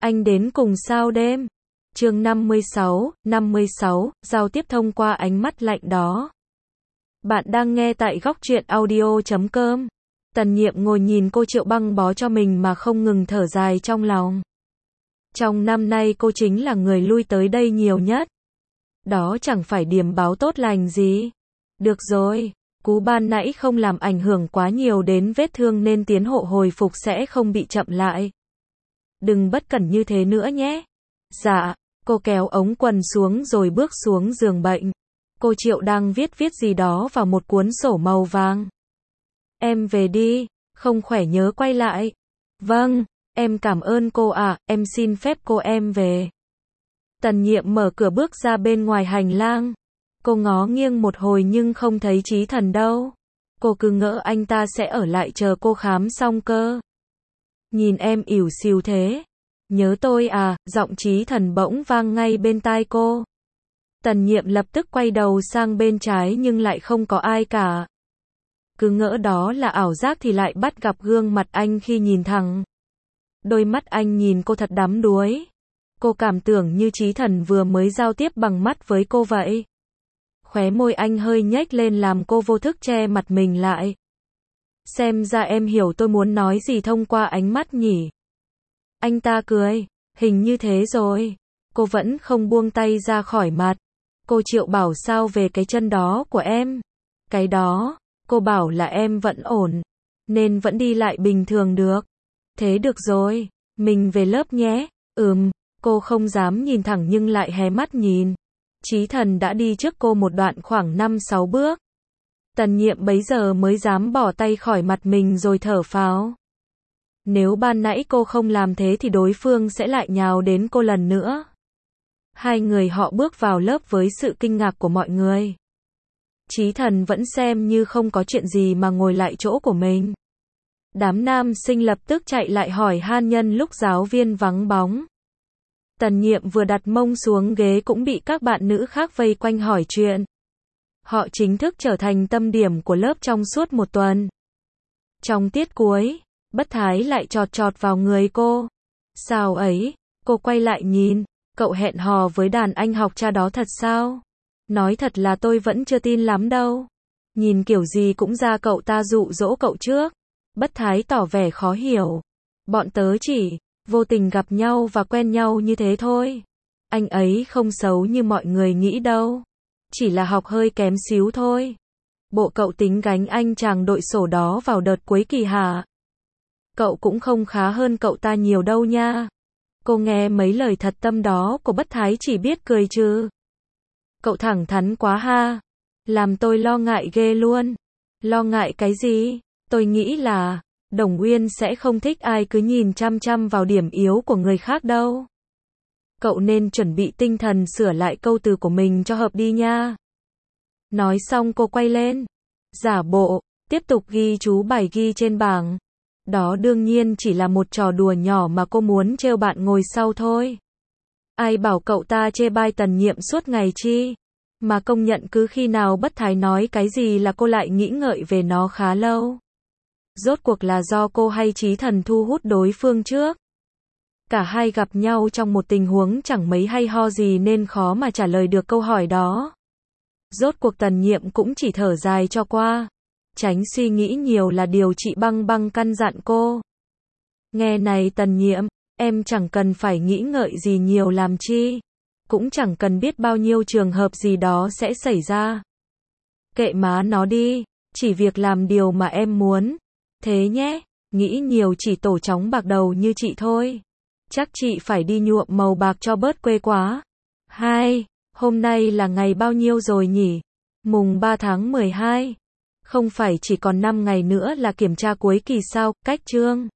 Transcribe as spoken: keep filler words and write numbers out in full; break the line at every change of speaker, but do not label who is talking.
Anh đến cùng sao đêm? Chương năm mươi sáu, năm mươi sáu, giao tiếp thông qua ánh mắt lạnh đó. Bạn đang nghe tại góc truyện audio chấm com. Tần Nhiệm ngồi nhìn cô Triệu băng bó cho mình mà không ngừng thở dài trong lòng. Trong năm nay cô chính là người lui tới đây nhiều nhất. Đó chẳng phải điểm báo tốt lành gì. Được rồi, cú ban nãy không làm ảnh hưởng quá nhiều đến vết thương nên tiến độ hồi phục sẽ không bị chậm lại. Đừng bất cẩn như thế nữa nhé. Dạ, cô kéo ống quần xuống rồi bước xuống giường bệnh. Cô Triệu đang viết viết gì đó vào một cuốn sổ màu vàng. Em về đi, không khỏe nhớ quay lại. Vâng, em cảm ơn cô ạ, em xin phép cô em về. Tần Nhiệm mở cửa bước ra bên ngoài hành lang. Cô ngó nghiêng một hồi nhưng không thấy Chí Thần đâu. Cô cứ ngỡ anh ta sẽ ở lại chờ cô khám xong cơ. Nhìn em ỉu xìu thế. Nhớ tôi à, giọng Chí Thần bỗng vang ngay bên tai cô. Tần Nhiệm lập tức quay đầu sang bên trái nhưng lại không có ai cả. Cứ ngỡ đó là ảo giác thì lại bắt gặp gương mặt anh khi nhìn thẳng. Đôi mắt anh nhìn cô thật đắm đuối. Cô cảm tưởng như Chí Thần vừa mới giao tiếp bằng mắt với cô vậy. Khóe môi anh hơi nhếch lên làm cô vô thức che mặt mình lại. Xem ra em hiểu tôi muốn nói gì thông qua ánh mắt nhỉ. Anh ta cười, hình như thế rồi. Cô vẫn không buông tay ra khỏi mặt. Cô Triệu bảo sao về cái chân đó của em. Cái đó, cô bảo là em vẫn ổn, nên vẫn đi lại bình thường được. Thế được rồi, mình về lớp nhé. Ừm, cô không dám nhìn thẳng nhưng lại hé mắt nhìn. Chí Thần đã đi trước cô một đoạn khoảng năm sáu bước. Tần Nhiệm bấy giờ mới dám bỏ tay khỏi mặt mình rồi thở phào. Nếu ban nãy cô không làm thế thì đối phương sẽ lại nhào đến cô lần nữa. Hai người họ bước vào lớp với sự kinh ngạc của mọi người. Chí Thần vẫn xem như không có chuyện gì mà ngồi lại chỗ của mình. Đám nam sinh lập tức chạy lại hỏi han nhân lúc giáo viên vắng bóng. Tần Nhiệm vừa đặt mông xuống ghế cũng bị các bạn nữ khác vây quanh hỏi chuyện. Họ chính thức trở thành tâm điểm của lớp trong suốt một tuần. Trong tiết cuối, Bất Thái lại chọt chọt vào người cô. Sao ấy? Cô quay lại nhìn. Cậu hẹn hò với đàn anh học cha đó thật sao? Nói thật là tôi vẫn chưa tin lắm đâu. Nhìn kiểu gì cũng ra cậu ta dụ dỗ cậu trước. Bất Thái tỏ vẻ khó hiểu. Bọn tớ chỉ vô tình gặp nhau và quen nhau như thế thôi. Anh ấy không xấu như mọi người nghĩ đâu. Chỉ là học hơi kém xíu thôi. Bộ cậu tính gánh anh chàng đội sổ đó vào đợt cuối kỳ hả? Cậu cũng không khá hơn cậu ta nhiều đâu nha. Cô nghe mấy lời thật tâm đó của Bất Thái chỉ biết cười chứ. Cậu thẳng thắn quá ha. Làm tôi lo ngại ghê luôn. Lo ngại cái gì? Tôi nghĩ là Đồng Uyên sẽ không thích ai cứ nhìn chăm chăm vào điểm yếu của người khác đâu. Cậu nên chuẩn bị tinh thần sửa lại câu từ của mình cho hợp đi nha. Nói xong cô quay lên. Giả bộ, tiếp tục ghi chú bài ghi trên bảng. Đó đương nhiên chỉ là một trò đùa nhỏ mà cô muốn trêu bạn ngồi sau thôi. Ai bảo cậu ta chê bai Tần Nhiệm suốt ngày chi. Mà công nhận cứ khi nào Bất Thái nói cái gì là cô lại nghĩ ngợi về nó khá lâu. Rốt cuộc là do cô hay Chí Thần thu hút đối phương trước. Cả hai gặp nhau trong một tình huống chẳng mấy hay ho gì nên khó mà trả lời được câu hỏi đó. Rốt cuộc Tần Nhiệm cũng chỉ thở dài cho qua. Tránh suy nghĩ nhiều là điều chị Băng Băng căn dặn cô. Nghe này Tần Nhiệm, em chẳng cần phải nghĩ ngợi gì nhiều làm chi. Cũng chẳng cần biết bao nhiêu trường hợp gì đó sẽ xảy ra. Kệ má nó đi, chỉ việc làm điều mà em muốn. Thế nhé, nghĩ nhiều chỉ tổ chóng bạc đầu như chị thôi. Chắc chị phải đi nhuộm màu bạc cho bớt quê quá. Hai, hôm nay là ngày bao nhiêu rồi nhỉ? Mùng ba tháng mười hai. Không phải chỉ còn năm ngày nữa là kiểm tra cuối kỳ sao, cách chương.